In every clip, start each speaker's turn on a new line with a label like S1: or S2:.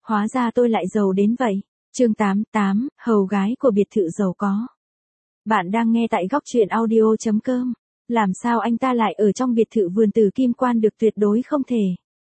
S1: Hóa ra tôi lại giàu đến vậy. Chương 88, hầu gái của biệt thự giàu có. Bạn đang nghe tại góc truyện audio.com. Làm sao anh ta lại ở trong biệt thự vườn tử Kim Quan được, tuyệt đối không thể.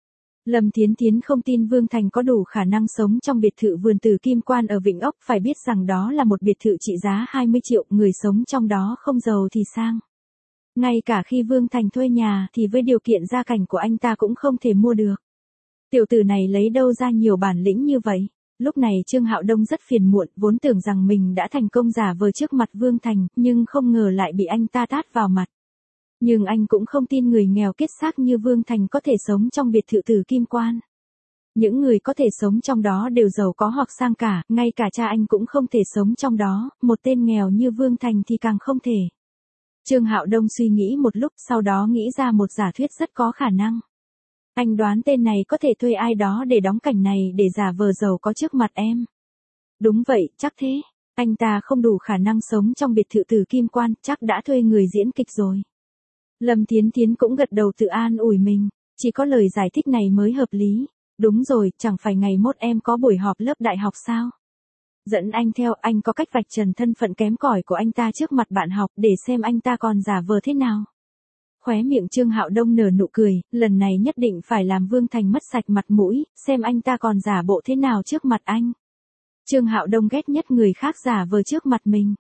S1: Lâm Thiến Thiến không tin Vương Thành có đủ khả năng sống trong biệt thự vườn tử Kim Quan ở Vĩnh Ốc, phải biết rằng đó là một biệt thự trị giá 20 triệu, người sống trong đó không giàu thì sang. Ngay cả khi Vương Thành thuê nhà thì với điều kiện gia cảnh của anh ta cũng không thể mua được. Tiểu tử này lấy đâu ra nhiều bản lĩnh như vậy? Lúc này Trương Hạo Đông rất phiền muộn, vốn tưởng rằng mình đã thành công giả vờ trước mặt Vương Thành, nhưng không ngờ lại bị anh ta tát vào mặt. Nhưng anh cũng không tin người nghèo kiết xác như Vương Thành có thể sống trong biệt thự tử Kim Quan. Những người có thể sống trong đó đều giàu có hoặc sang cả, ngay cả cha anh cũng không thể sống trong đó, một tên nghèo như Vương Thành thì càng không thể. Trương Hạo Đông suy nghĩ một lúc, sau đó nghĩ ra một giả thuyết rất có khả năng. Anh đoán tên này có thể thuê ai đó để đóng cảnh này để giả vờ giàu có trước mặt em. Đúng vậy, chắc thế. Anh ta không đủ khả năng sống trong biệt thự tử Kim Quan, chắc đã thuê người diễn kịch rồi. Lâm Thiến Thiến cũng gật đầu tự an ủi mình. Chỉ có lời giải thích này mới hợp lý. Đúng rồi, chẳng phải ngày mốt em có buổi họp lớp đại học sao? Dẫn anh theo, anh có cách vạch trần thân phận kém cỏi của anh ta trước mặt bạn học để xem anh ta còn giả vờ thế nào. Khóe miệng Trương Hạo Đông nở nụ cười, lần này nhất định phải làm Vương Thành mất sạch mặt mũi, xem anh ta còn giả bộ thế nào trước mặt anh. Trương Hạo Đông ghét nhất người khác giả vờ trước mặt mình.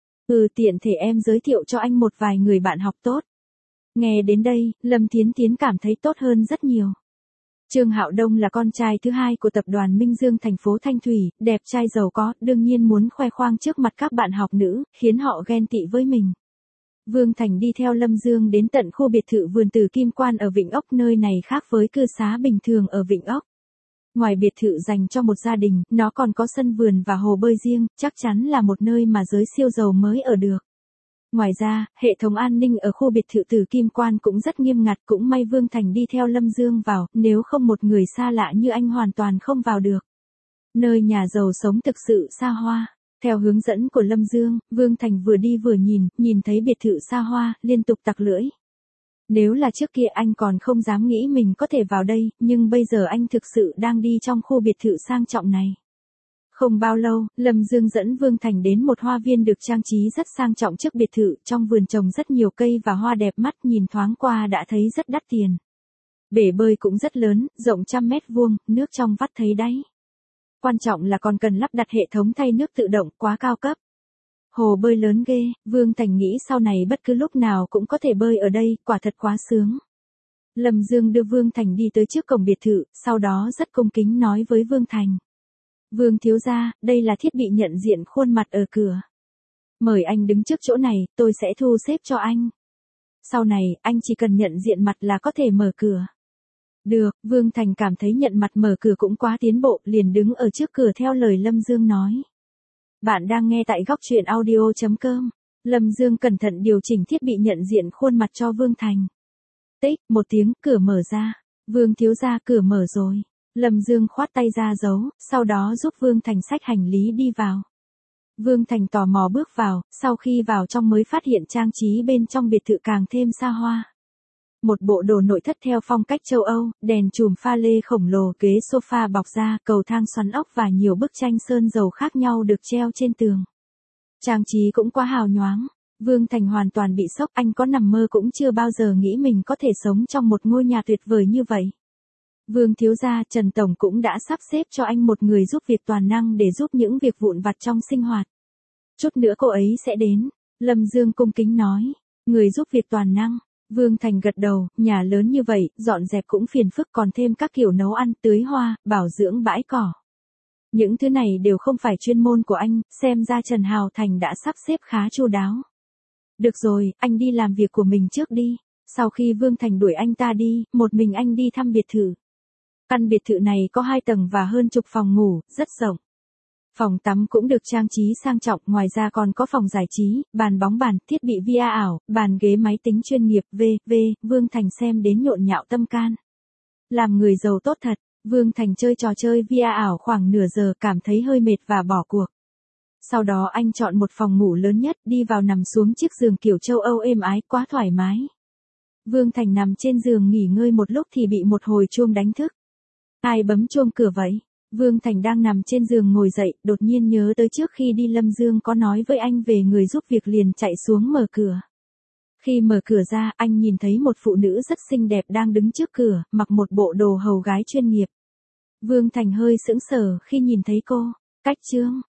S1: Tiện thể em giới thiệu cho anh một vài người bạn học tốt. Nghe đến đây, Lâm Thiến Thiến cảm thấy tốt hơn rất nhiều. Trương Hạo Đông là con trai thứ hai của tập đoàn Minh Dương thành phố Thanh Thủy, đẹp trai giàu có, đương nhiên muốn khoe khoang trước mặt các bạn học nữ, khiến họ ghen tị với mình. Vương Thành đi theo Lâm Dương đến tận khu biệt thự vườn tử Kim Quan ở Vĩnh Ốc, nơi này khác với cư xá bình thường ở Vĩnh Ốc. Ngoài biệt thự dành cho một gia đình, nó còn có sân vườn và hồ bơi riêng, chắc chắn là một nơi mà giới siêu giàu mới ở được. Ngoài ra, hệ thống an ninh ở khu biệt thự tử Kim Quan cũng rất nghiêm ngặt, cũng may Vương Thành đi theo Lâm Dương vào, nếu không một người xa lạ như anh hoàn toàn không vào được. Nơi nhà giàu sống thực sự xa hoa. Theo hướng dẫn của Lâm Dương, Vương Thành vừa đi vừa nhìn thấy biệt thự xa hoa, liên tục tặc lưỡi. Nếu là trước kia anh còn không dám nghĩ mình có thể vào đây, nhưng bây giờ anh thực sự đang đi trong khu biệt thự sang trọng này. Không bao lâu, Lâm Dương dẫn Vương Thành đến một hoa viên được trang trí rất sang trọng trước biệt thự, trong vườn trồng rất nhiều cây và hoa đẹp mắt, nhìn thoáng qua đã thấy rất đắt tiền. Bể bơi cũng rất lớn, rộng 100 mét vuông, nước trong vắt thấy đáy. Quan trọng là còn cần lắp đặt hệ thống thay nước tự động, quá cao cấp. Hồ bơi lớn ghê, Vương Thành nghĩ sau này bất cứ lúc nào cũng có thể bơi ở đây, quả thật quá sướng. Lâm Dương đưa Vương Thành đi tới trước cổng biệt thự, sau đó rất cung kính nói với Vương Thành. Vương thiếu gia, đây là thiết bị nhận diện khuôn mặt ở cửa. Mời anh đứng trước chỗ này, tôi sẽ thu xếp cho anh. Sau này, anh chỉ cần nhận diện mặt là có thể mở cửa. Được, Vương Thành cảm thấy nhận mặt mở cửa cũng quá tiến bộ, liền đứng ở trước cửa theo lời Lâm Dương nói. Bạn đang nghe tại góc truyện audio.com. Lâm Dương cẩn thận điều chỉnh thiết bị nhận diện khuôn mặt cho Vương Thành. Tích, một tiếng, cửa mở ra. Vương thiếu gia, cửa mở rồi. Lâm Dương khoát tay ra dấu, sau đó giúp Vương Thành xách hành lý đi vào. Vương Thành tò mò bước vào, sau khi vào trong mới phát hiện trang trí bên trong biệt thự càng thêm xa hoa. Một bộ đồ nội thất theo phong cách châu Âu, đèn chùm pha lê khổng lồ, ghế sofa bọc da, cầu thang xoắn ốc và nhiều bức tranh sơn dầu khác nhau được treo trên tường. Trang trí cũng quá hào nhoáng. Vương Thành hoàn toàn bị sốc, anh có nằm mơ cũng chưa bao giờ nghĩ mình có thể sống trong một ngôi nhà tuyệt vời như vậy. Vương thiếu gia, Trần Tổng cũng đã sắp xếp cho anh một người giúp việc toàn năng để giúp những việc vụn vặt trong sinh hoạt. Chút nữa cô ấy sẽ đến. Lâm Dương cung kính nói. Người giúp việc toàn năng. Vương Thành gật đầu, nhà lớn như vậy, dọn dẹp cũng phiền phức, còn thêm các kiểu nấu ăn, tưới hoa, bảo dưỡng bãi cỏ. Những thứ này đều không phải chuyên môn của anh, xem ra Trần Hào Thành đã sắp xếp khá chu đáo. Được rồi, anh đi làm việc của mình trước đi. Sau khi Vương Thành đuổi anh ta đi, một mình anh đi thăm biệt thự. Căn biệt thự này có 2 tầng và hơn chục phòng ngủ, rất rộng. Phòng tắm cũng được trang trí sang trọng, ngoài ra còn có phòng giải trí, bàn bóng bàn, thiết bị VR ảo, bàn ghế máy tính chuyên nghiệp, Vương Thành xem đến nhộn nhạo tâm can. Làm người giàu tốt thật, Vương Thành chơi trò chơi VR ảo khoảng nửa giờ, cảm thấy hơi mệt và bỏ cuộc. Sau đó anh chọn một phòng ngủ lớn nhất, đi vào nằm xuống chiếc giường kiểu châu Âu êm ái, quá thoải mái. Vương Thành nằm trên giường nghỉ ngơi một lúc thì bị một hồi chuông đánh thức. Ai bấm chuông cửa vậy? Vương Thành đang nằm trên giường ngồi dậy, đột nhiên nhớ tới trước khi đi Lâm Dương có nói với anh về người giúp việc liền chạy xuống mở cửa. Khi mở cửa ra, anh nhìn thấy một phụ nữ rất xinh đẹp đang đứng trước cửa, mặc một bộ đồ hầu gái chuyên nghiệp. Vương Thành hơi sững sờ khi nhìn thấy cô. Cách Trương,